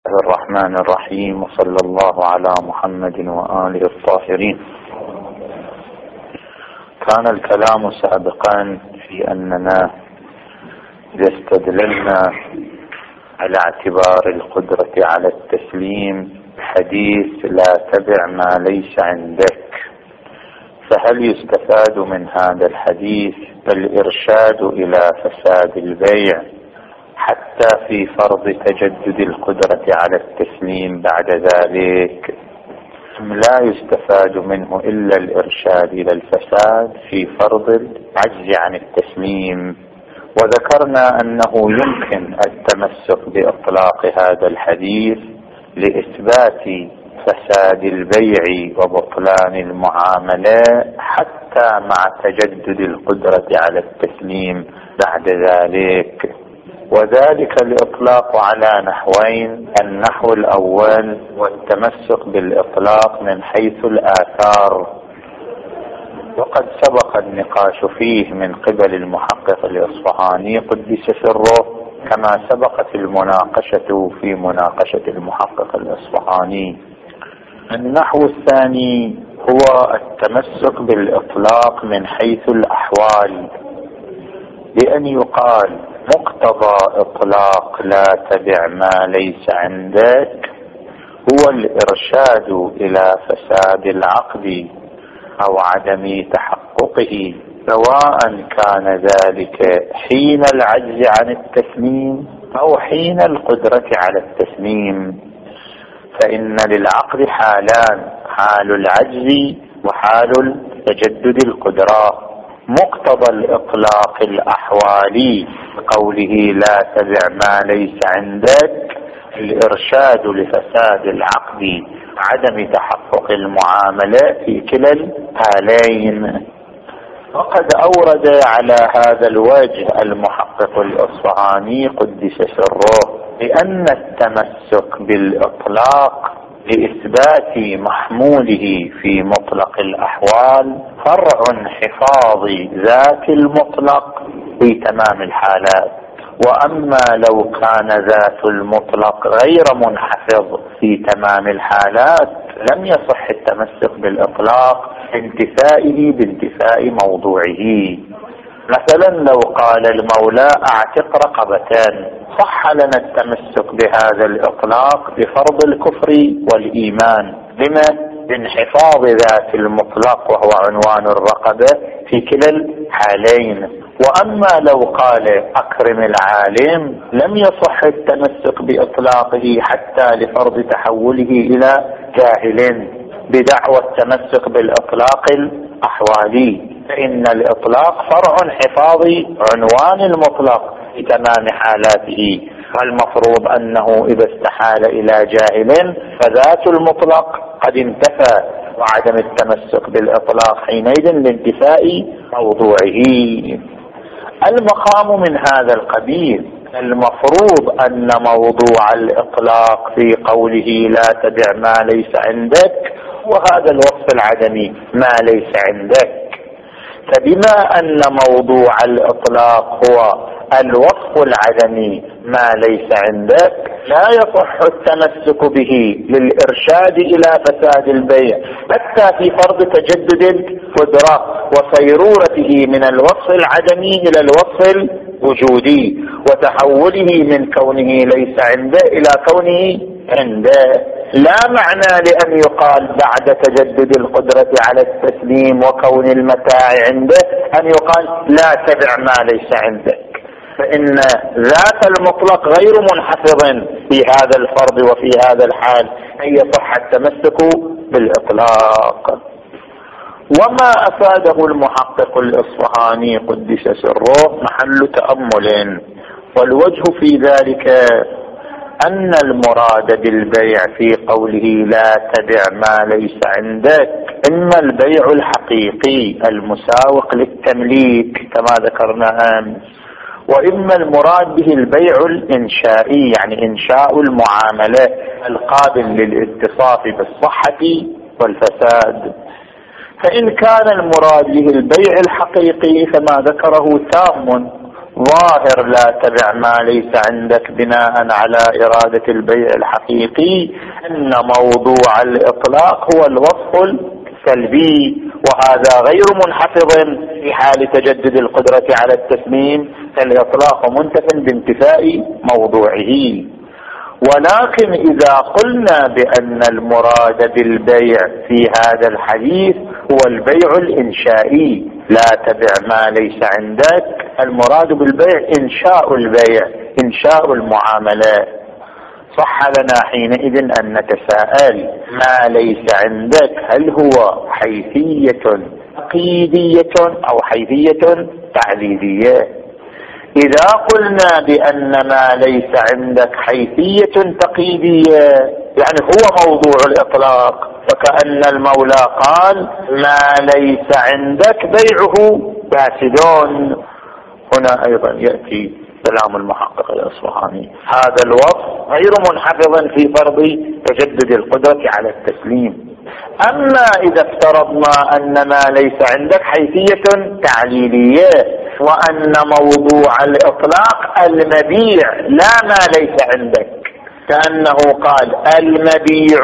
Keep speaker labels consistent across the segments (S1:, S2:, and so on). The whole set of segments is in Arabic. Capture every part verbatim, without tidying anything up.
S1: الرحمن الرحيم، وصلى الله على محمد وآله الطاهرين. كان الكلام سابقا في أننا إذا استدللنا على اعتبار القدرة على التسليم حديث لا تبع ما ليس عندك، فهل يستفاد من هذا الحديث الإرشاد إلى فساد البيع حتى في فرض تجدد القدرة على التسليم بعد ذلك، أم لا يستفاد منه إلا الإرشاد إلى الفساد في فرض العجز عن التسليم؟ وذكرنا أنه يمكن التمسك بإطلاق هذا الحديث لإثبات فساد البيع وبطلان المعاملة حتى مع تجدد القدرة على التسليم بعد ذلك، وذلك الإطلاق على نحوين: النحو الأول والتمسك بالإطلاق من حيث الآثار، وقد سبق النقاش فيه من قبل المحقق الإصفهاني قدس سره، كما سبقت المناقشة في مناقشة المحقق الإصفهاني. النحو الثاني هو التمسك بالإطلاق من حيث الأحوال، بأن يقال مقتضى إطلاق لا تبع ما ليس عندك هو الإرشاد إلى فساد العقد أو عدم تحققه، سواء كان ذلك حين العجز عن التسليم أو حين القدرة على التسليم. فإن للعقد حالان: حال العجز وحال تجدد القدرة. مقتضى الإطلاق الأحوالي بقوله لا تبع ما ليس عندك الإرشاد لفساد العقد عدم تحقق المعاملة في كلا الحالين. وقد أورد على هذا الوجه المحقق الإصفهاني قدس سره بأن التمسك بالإطلاق لإثبات محموله في مطلق الأحوال فرع حفاظ ذات المطلق في تمام الحالات، وأما لو كان ذات المطلق غير منحفظ في تمام الحالات لم يصح التمسك بالإطلاق انتفائه بانتفاء موضوعه. مثلا لو قال المولى اعتق رقبتان، صح لنا التمسك بهذا الإطلاق بفرض الكفر والإيمان، لما؟ بانحفاظ ذات المطلق وهو عنوان الرقبة في كلا الحالين. وأما لو قال أكرم العالم لم يصح التمسك بإطلاقه حتى لفرض تحوله إلى جاهل بدعوى التمسك بالإطلاق الأحوالي، فإن الإطلاق فرع حفاظ عنوان المطلق في تمام حالاته، والمفروض أنه إذا استحال إلى جاهل فذات المطلق قد انتفى، وعدم التمسك بالإطلاق حينئذ لانتفاء موضوعه. المقام من هذا القبيل. المفروض أن موضوع الإطلاق في قوله لا تبع ما ليس عندك وهذا الوصف العدمي ما ليس عندك، فبما أن موضوع الإطلاق هو الوصف العدمي ما ليس عندك لا يصح التمسك به للإرشاد إلى فساد البيع حتى في فرض تجدد القدرة وصيرورته من الوصف العدمي إلى الوصف الوجودي، وتحوله من كونه ليس عنده إلى كونه عنده. لا معنى لأن يقال بعد تجدد القدرة على التسليم وكون المتاع عنده أن يقال لا تبع ما ليس عندك، فإن ذات المطلق غير منحفظ في هذا الفرض وفي هذا الحال أن يصح التمسك بالإطلاق. وما أفاده المحقق الإصفهاني قدس سره محل تأمل، والوجه في ذلك أن المراد بالبيع في قوله لا تبع ما ليس عندك إما البيع الحقيقي المساوق للتمليك كما ذكرنا أمس، وإما المراد به البيع الإنشائي يعني إنشاء المعاملة القابل للاتصاف بالصحة والفساد. فإن كان المراد به البيع الحقيقي فما ذكره تام، ظاهر لا تبع ما ليس عندك بناء على إرادة البيع الحقيقي أن موضوع الإطلاق هو الوصف السلبي، وهذا غير منحفظ في حال تجدد القدرة على التسليم، فالإطلاق منتف بانتفاء موضوعه. ولكن إذا قلنا بأن المراد بالبيع في هذا الحديث هو البيع الإنشائي، لا تبع ما ليس عندك، المراد بالبيع إنشاء البيع، إنشاء المعاملة، صح لنا حينئذ أن نتساءل ما ليس عندك هل هو حيثية تقييدية أو حيثية تعليلية؟ إذا قلنا بأن ما ليس عندك حيثية تقييدية يعني هو موضوع الإطلاق، فكأن المولى قال ما ليس عندك بيعه فاسدون. هنا أيضا يأتي كلام المحقق الإصفهاني، هذا الوصف غير منحفظ في فرض تجدد القدرة على التسليم. أما إذا افترضنا أن ما ليس عندك حيثية تعليلية وأن موضوع الإطلاق المبيع لا ما ليس عندك، كأنه قال المبيع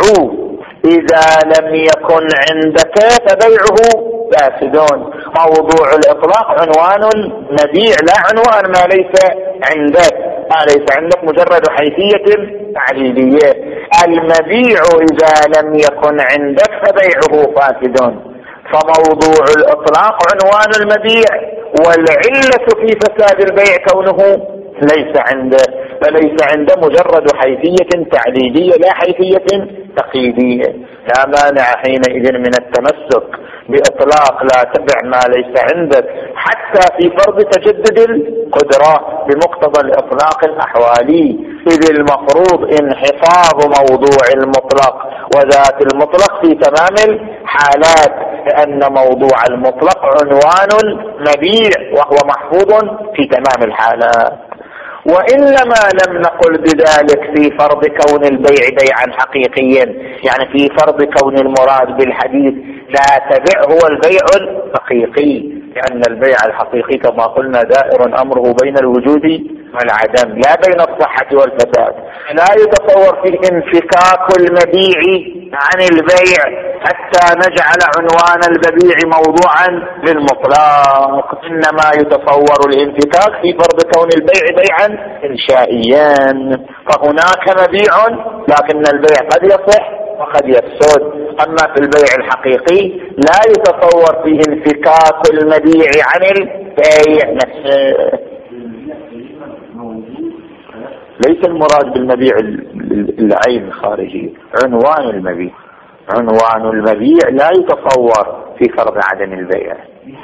S1: إذا لم يكن عندك فبيعه فاسدون. موضوع الإطلاق عنوان المبيع لا عنوان ما ليس عندك، ما ليس عندك مجرد حيثية تعليلية. المبيع إذا لم يكن عندك فبيعه فاسدون، فموضوع الإطلاق عنوان المبيع، والعلة في فساد البيع كونه ليس عنده، فليس عنده مجرد حيثية تعليلية لا حيثية تقييدية. لا مانع حينئذ من التمسك بإطلاق لا تبع ما ليس عندك حتى في فرض تجدد القدرة بمقتضى الإطلاق الأحوالي، إذ المفروض انحفاظ موضوع المطلق وذات المطلق في تمام الحالات، لأن موضوع المطلق عنوان المبيع وهو محفوظ في تمام الحالات. وإنما لم نقل بذلك في فرض كون البيع بيعا حقيقيا، يعني في فرض كون المراد بالحديث لا تبع هو البيع الحقيقي، لأن البيع الحقيقي كما قلنا دائر أمره بين الوجود والعدم لا بين الصحة والفساد. لا يتصور فيه انفكاك المبيع عن البيع حتى نجعل عنوان البيع موضوعا للمطلق، إنما يتصور الانفكاك في فرض كون البيع بيعا إنشائيا، فهناك مبيع لكن البيع قد يصح وقد يفسد. أما في البيع الحقيقي لا يتصور فيه انفكاك المبيع عن البيع نفسه. ليس المراد بالمبيع العين الخارجي، عنوان المبيع، عنوان المبيع لا يتصور في فرض عدم البيع.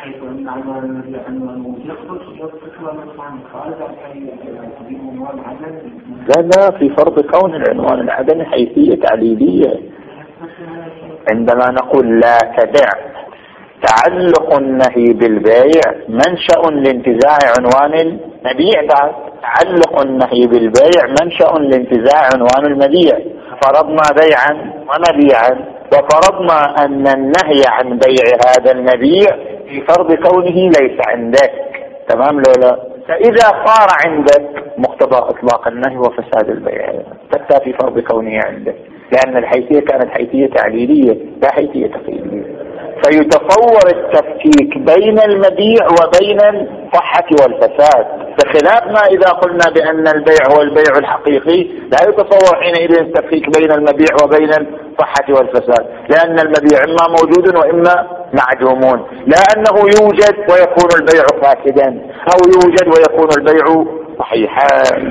S1: لا لا في فرض كون العنوان العدم حيثية تعليلية. عندما نقول لا تبع تعلق النهي بالبيع منشأ لانتزاع عنوان المبيع، بعد تعلق النهي بالبيع منشأ لانتزاع عنوان المبيع. فرضنا بيعا ومبيعا وفرضنا أن النهي عن بيع هذا المبيع في فرض كونه ليس عندك، تمام لولا؟ فإذا صار عندك مقتضى إطلاق النهي وفساد البيع حتى في فرض كونه عندك، لأن الحيثية كانت حيثية تعليلية لا حيثية تقييدية. فيتصور التفكيك بين المبيع وبين الصحة والفساد، بخلاف ما إذا قلنا بأن البيع هو البيع الحقيقي لا يتصور حينئذ التفكيك بين المبيع وبين الصحة والفساد، لأن المبيع إما موجود وإما معدومون، لا أنه يوجد ويكون البيع فاسدا أو يوجد ويكون البيع صحيحا.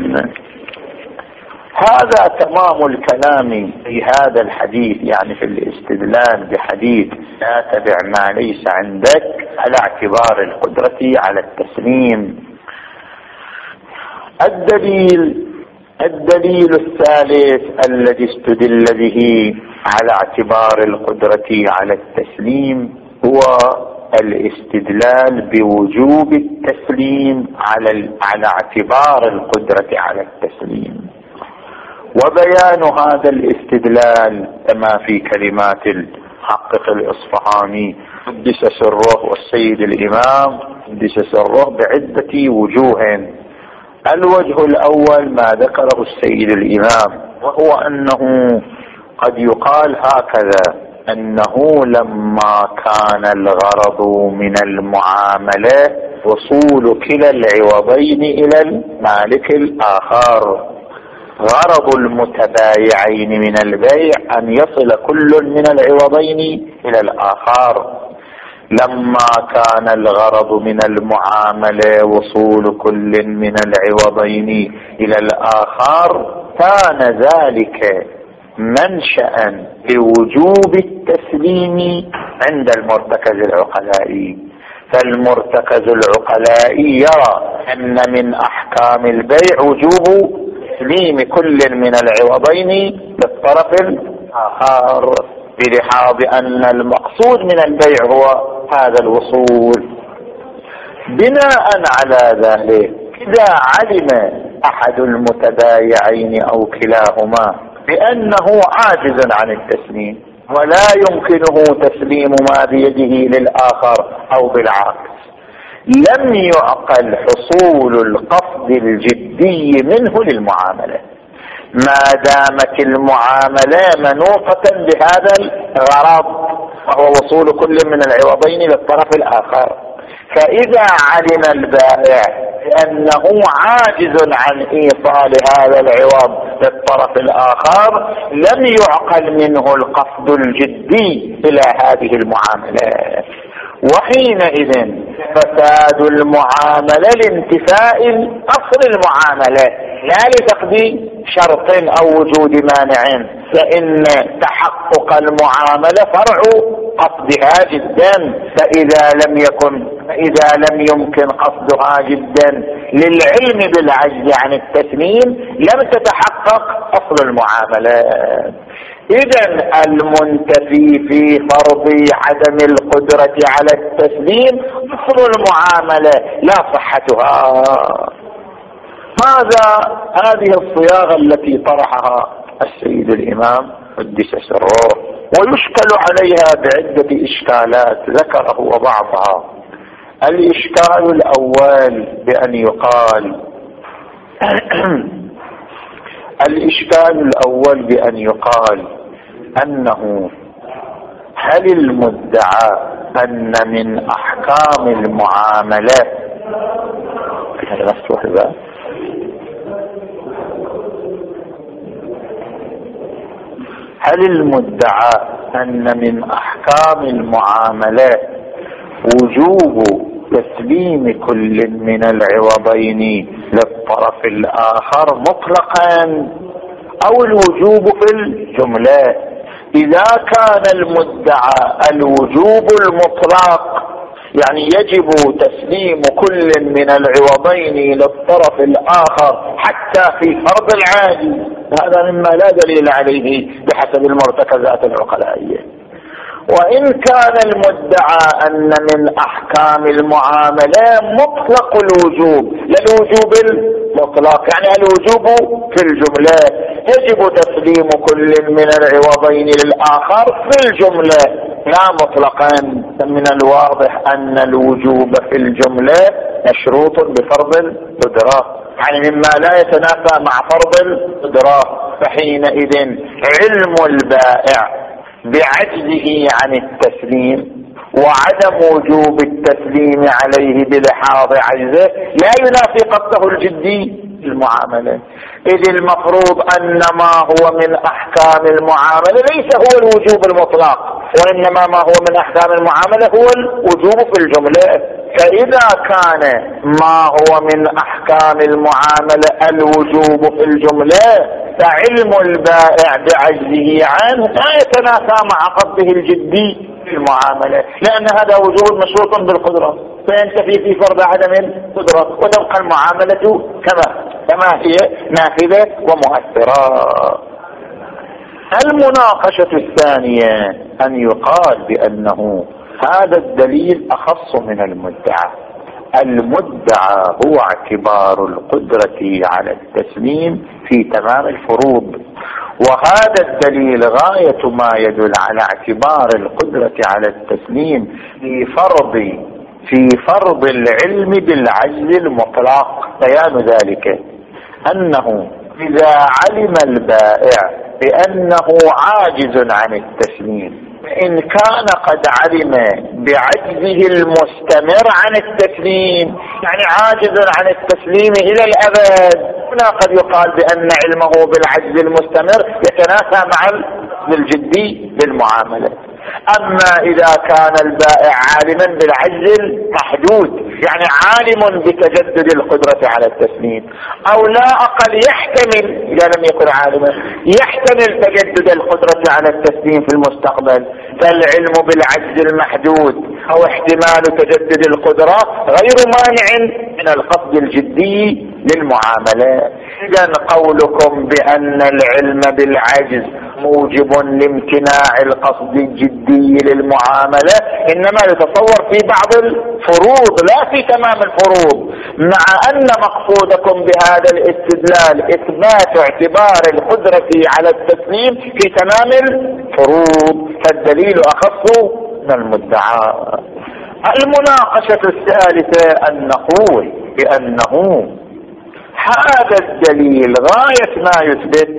S1: هذا تمام الكلام في هذا الحديث، يعني في الاستدلال بحديث لا تبع ما ليس عندك على اعتبار القدرة على التسليم. الدليل الدليل الثالث الذي استدل به على اعتبار القدرة على التسليم هو الاستدلال بوجوب التسليم على على اعتبار القدرة على التسليم. وبيان هذا الاستدلال كما في كلمات المحقق الإصفهاني قدس سره والسيد الإمام قدس سره بعدة وجوه. الوجه الأول ما ذكره السيد الإمام، وهو أنه قد يقال هكذا: أنه لما كان الغرض من المعاملة وصول كلا العوضين إلى المالك الآخر، غرض المتبايعين من البيع أن يصل كل من العوضين إلى الآخر. لما كان الغرض من المعاملة وصول كل من العوضين إلى الآخر، كان ذلك منشأ لوجوب التسليم عند المرتكز العقلائي. فالمرتكز العقلائي يرى أن من أحكام البيع وجوب تسليم كل من العوضين للطرف الآخر، بلحاظ أن المقصود من البيع هو هذا الوصول. بناء على ذلك، إذا علم أحد المتبايعين أو كلاهما بأنه عاجز عن التسليم ولا يمكنه تسليم ما بيده للآخر أو بالعكس، لم يعقل حصول القصد الجدي منه للمعاملة، ما دامت المعاملة منوطة بهذا الغرض وهو وصول كل من العوضين للطرف الآخر. فإذا علم البائع بأنه عاجز عن إيصال هذا العوض للطرف الآخر، لم يعقل منه القصد الجدي إلى هذه المعاملة، وحينئذ فساد المعاملة لانتفاء أصل المعاملة لا لتقضي شرط أو وجود مانع، فإن تحقق المعاملة فرع قصدها جدا. فإذا لم يكن فإذا لم يمكن قصدها جدا للعلم بالعجز عن التسليم، لم تتحقق أصل المعاملة. إذن المنتفي في فرض عدم القدرة على التسليم أصل المعاملة لا صحتها. هذا هذه الصياغة التي طرحها السيد الإمام قدس سره، ويشكل عليها بعدة إشكالات ذكره وبعضها. الإشكال الأول بأن يقال الإشكال الأول بأن يقال أنه هل المدعى أن من أحكام المعاملات هل المدعى أن من أحكام المعاملات وجوب تسليم كل من العوضين للطرف الآخر مطلقا أو الوجوب في الجملة؟ إذا كان المدعى الوجوب المطلق، يعني يجب تسليم كل من العوضين للطرف الآخر حتى في فرض العادي، هذا مما لا دليل عليه بحسب المرتكزات العقلائية. وإن كان المدعى أن من أحكام المعاملة مطلق الوجوب، لا الوجوب المطلق، يعني الوجوب في الجملة، يجب تسليم كل من العوضين للآخر في الجملة لا مطلقا. من الواضح أن الوجوب في الجملة مشروط بفرض القدرة، يعني مما لا يتنافى مع فرض القدرة. فحينئذ علم البائع بعجزه عن التسليم وعدم وجوب التسليم عليه بلحاظ عجزه لا ينافي قصده الجدي المعاملة، إذ المفروض أن ما هو من أحكام المعاملة ليس هو الوجوب المطلق، وإنما ما هو من أحكام المعاملة هو الوجوب في الجملة. فإذا كان ما هو من أحكام المعاملة الوجوب في الجملة، فعلم البائع بعجزه عنه لا يتنافى مع قصده الجدي في المعاملة، لأن هذا وجوب مشروط بالقدرة، فينتفي في فرض عدم القدرة وتبقى المعاملة كما كما هي نافذة ومؤثرة. المناقشة الثانية أن يقال بأنه هذا الدليل أخص من المدعى. المدعى هو اعتبار القدرة على التسليم في تمام الفروض، وهذا الدليل غاية ما يدل على اعتبار القدرة على التسليم في فرض في فرض العلم بالعجز المطلق. بيان ذلك أنه إذا علم البائع بأنه عاجز عن التسليم، إن كان قد علم بعجزه المستمر عن التسليم، يعني عاجز عن التسليم إلى الأبد، هنا قد يقال بأن علمه بالعجز المستمر يتنافى مع الجدي للمعاملة. أما إذا كان البائع عالما بالعجز المحدود، يعني عالم بتجدد القدرة على التسليم، أو لا أقل يحتمل، إذا لم يكن عالما يحتمل تجدد القدرة على التسليم في المستقبل، فالعلم بالعجز المحدود أو احتمال تجدد القدرة غير مانع من القصد الجدي للمعاملة. إذن قولكم بأن العلم بالعجز موجب لامتناع القصد الجدي للمعاملة إنما يتصور في بعض الفروض لا في تمام الفروض، مع أن مقصودكم بهذا الاستدلال إثبات اعتبار القدرة على التسليم في تمام الفروض، فالدليل أخص من المدعى. المناقشة الثالثة أن نقول بأنه هذا الدليل غاية ما يثبت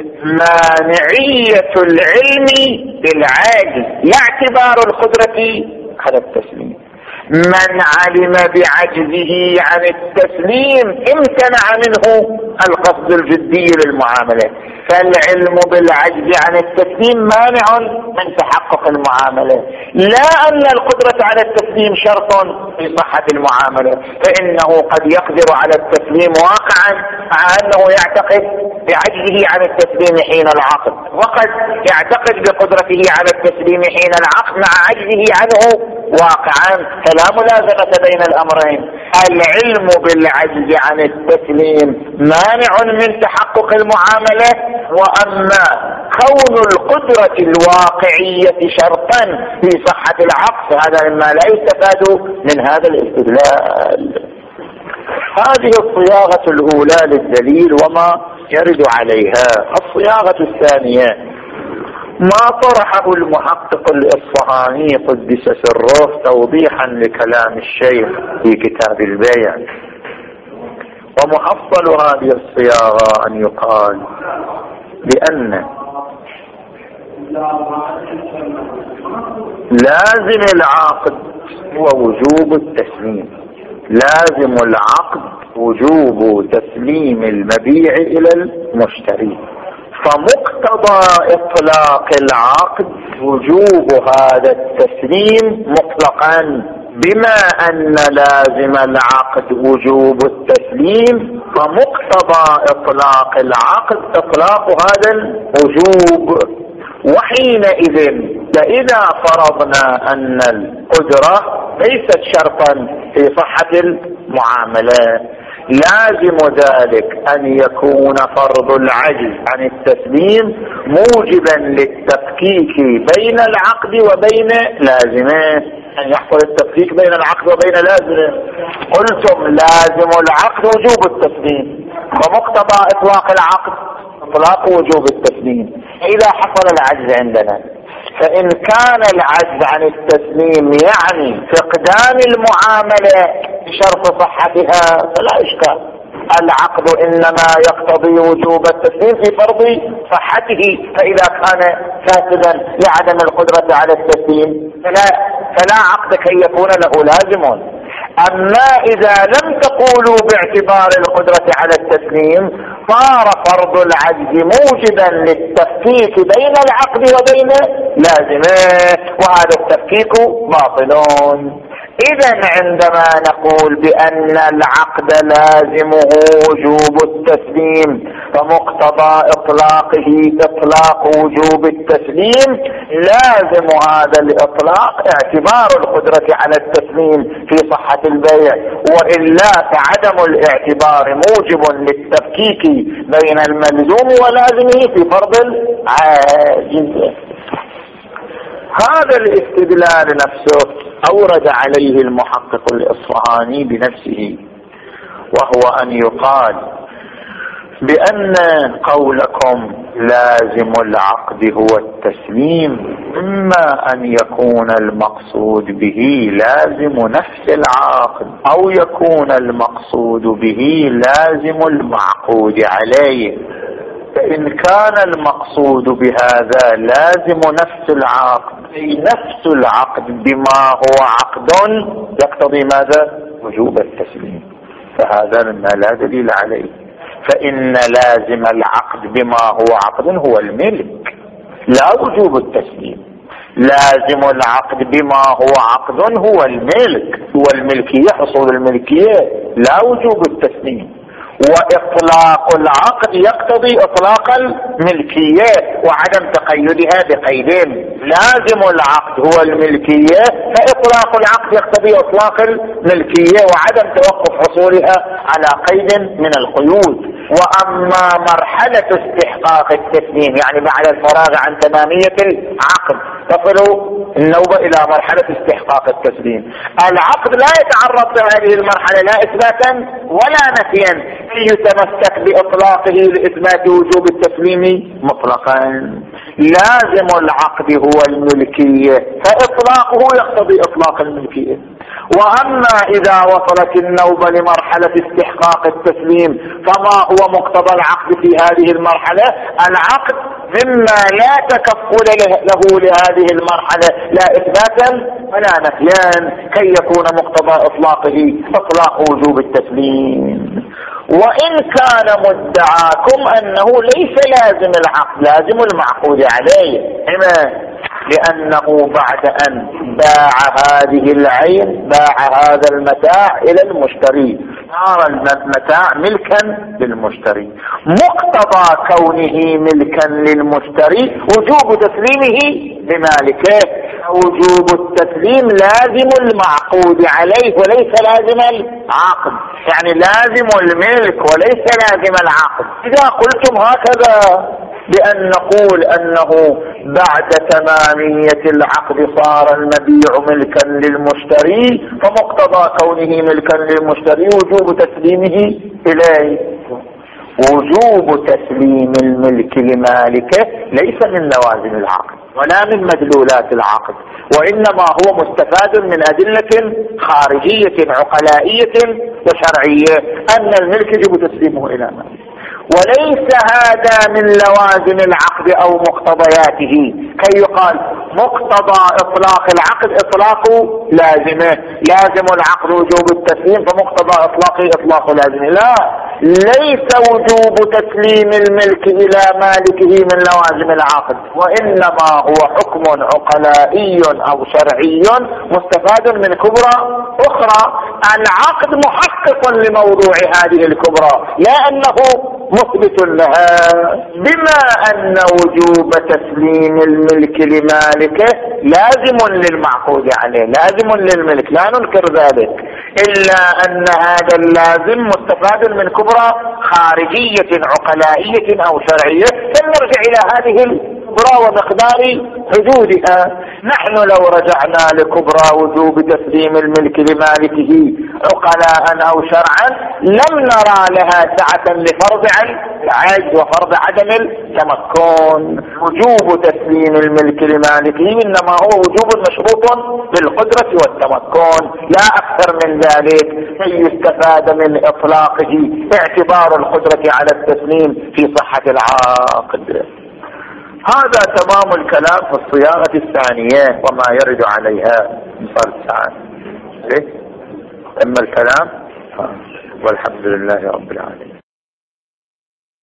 S1: مانعية العلم بالعاجز لا اعتبار القدرة على التسليم. من علم بعجزه عن التسليم امتنع منه القصد الجدي للمعاملة، فالعلم بالعجز عن التسليم مانع من تحقق المعاملة، لا أن القدرة على التسليم شرط في صحة المعاملة، فإنه قد يقدر على التسليم واقعا مع أنه يعتقد بعجزه عن التسليم حين العقد، وقد يعتقد بقدرته على التسليم حين العقد مع عجزه عنه واقعا، فلا ملازمة بين الأمرين. العلم بالعجز عن التسليم مانع من تحقق المعاملة، وأما كون القدرة الواقعية شرطا في صحة العقد هذا مما لا يستفاد من هذا الاستدلال. هذه الصياغة الأولى للدليل وما يرد عليها. الصياغة الثانية ما طرحه المحقق الإصفهاني قدس سره توضيحا لكلام الشيخ في كتاب البيع. ومحصل هذه الصياغة أن يقال بأن لازم العقد هو وجوب التسليم، لازم العقد وجوب تسليم المبيع إلى المشتري، فمقتضى إطلاق العقد وجوب هذا التسليم مطلقا، بما أن لازم العقد وجوب التسليم فمقتضى إطلاق العقد إطلاق هذا الوجوب. وحينئذ فإذا فرضنا أن القدرة ليست شرطا في صحة المعاملة، لازم ذلك أن يكون فرض العجز عن التسليم موجبا للتفكيك بين العقد وبين لازمه، أن يحصل التفكيك بين العقد وبين لازمه. قلتم لازم العقد وجوب التسليم، ومقتضى إطلاق العقد إطلاق وجوب التسليم. إذا حصل العجز عندنا، فإن كان العجز عن التسليم يعني فقدان المعاملة بشرط صحتها فلا إشكال، العقد إنما يقتضي وجوب التسليم في فرض صحته، فإذا كان فاسدا لعدم القدرة على التسليم فلا, فلا عقد كي يكون له لازم. أما إذا لم تقولوا باعتبار القدرة على التسليم صار فرض العجز موجبا للتفكيك بين العقد وبين لازمه، وهذا التفكيك باطل. إذن عندما نقول بأن العقد لازمه وجوب التسليم فمقتضى إطلاقه إطلاق وجوب التسليم، لازم هذا الإطلاق اعتبار القدرة على التسليم في صحة البيع، وإلا فعدم الاعتبار موجب للتفكيك بين الملزوم ولازمه في فرض العاجز. هذا الاستدلال نفسه أورد عليه المحقق الإصفهاني بنفسه، وهو أن يقال بأن قولكم لازم العقد هو التسليم، إما أن يكون المقصود به لازم نفس العقد، أو يكون المقصود به لازم المعقود عليه. فإن كان المقصود بهذا لازم نفس العقد، أي نفس العقد بما هو عقد، يقتضي ماذا؟ وجوب التسليم، فهذا مما لا دليل عليه. فإن لازم العقد بما هو عقد هو الملك، لا وجوب التسليم. لازم العقد بما هو عقد هو الملك، هو الملكية، حصول الملكية، لا وجوب التسليم. وإطلاق العقد يقتضي إطلاق الملكية وعدم تقيدها بقيدين. لازم العقد هو الملكية، فإطلاق العقد يقتضي إطلاق الملكية وعدم توقف حصولها على قيد من القيود. وأما مرحلة استحقاق التسليم، يعني بعد الفراغ عن تمامية العقد تصل النوبة إلى مرحلة استحقاق التسليم، العقد لا يتعرض في هذه المرحلة لا إثباتا ولا نفيا، يتمسك بإطلاقه لإثبات وجوب التسليم مطلقا. لازم العقد هو الملكية، فإطلاقه يقتضي إطلاق الملكية. وأما إذا وصلت النوبة لمرحلة استحقاق التسليم، فما هو مقتضى العقد في هذه المرحلة؟ العقد مما لا تكفل له لهذه المرحلة لا إثباتا ولا نفيا، كي يكون مقتضى إطلاقه إطلاق وجوب التسليم. وإن كان مدعاكم أنه ليس لازم العقد، لازم المعقود عليه، إما لأنه بعد أن باع هذه العين باع هذا المتاع إلى المشتري، صار المتاع ملكا للمشتري. مقتضى كونه ملكا للمشتري وجوب تسليمه لمالكه. وجوب التسليم لازم المعقود عليه وليس لازم العقد، يعني لازم الملك وليس لازم العقد. إذا قلتم هكذا بأن نقول أنه بعد تمامية العقد صار المبيع ملكا للمشتري، فمقتضى كونه ملكا للمشتري وجوب تسليمه إليه. وجوب تسليم الملك لمالكه ليس من لوازم العقد ولا من مدلولات العقد، وإنما هو مستفاد من أدلة خارجية عقلائية وشرعية أن الملك يجب تسليمه إلى مالكه، وليس هذا من لوازم العقد أو مقتضياته، كي يقال مقتضى إطلاق العقد إطلاقه لازمه، لازم العقد وجوب التسليم فمقتضى إطلاقه إطلاق لازمه. لا، ليس وجوب تسليم الملك إلى مالكه من لوازم العقد، وإنما هو حكم عقلائي أو شرعي مستفاد من كبرى أخرى. العقد محقق لموضوع هذه الكبرى لا أنه مثبت لها، بما أن وجوب تسليم الملك لمالكه لازم للمعقود عليه، لازم للملك، لا ننكر ذلك، إلا أن هذا اللازم مستفاد من كبرى خارجية عقلائية أو شرعية، فلنرجع إلى هذه الكبرى ومقدار حدودها. نحن لو رجعنا لكبرى وجوب تسليم الملك لمالكه عقلاء أو شرعا لم نرى لها سعة لفرض العجز وفرض عدم التمكن. وجوب تسليم الملك لمالكه إنما هو وجوب مشروط بالقدرة والتمكن لا أكثر من ذلك، كي يستفاد من إطلاقه اعتبار القدرة على التسليم في صحة العقد. هذا تمام الكلام في الصياغة الثانية وما يرد عليها مثال الساعة. إيه؟ أما الكلام والحمد لله رب العالمين.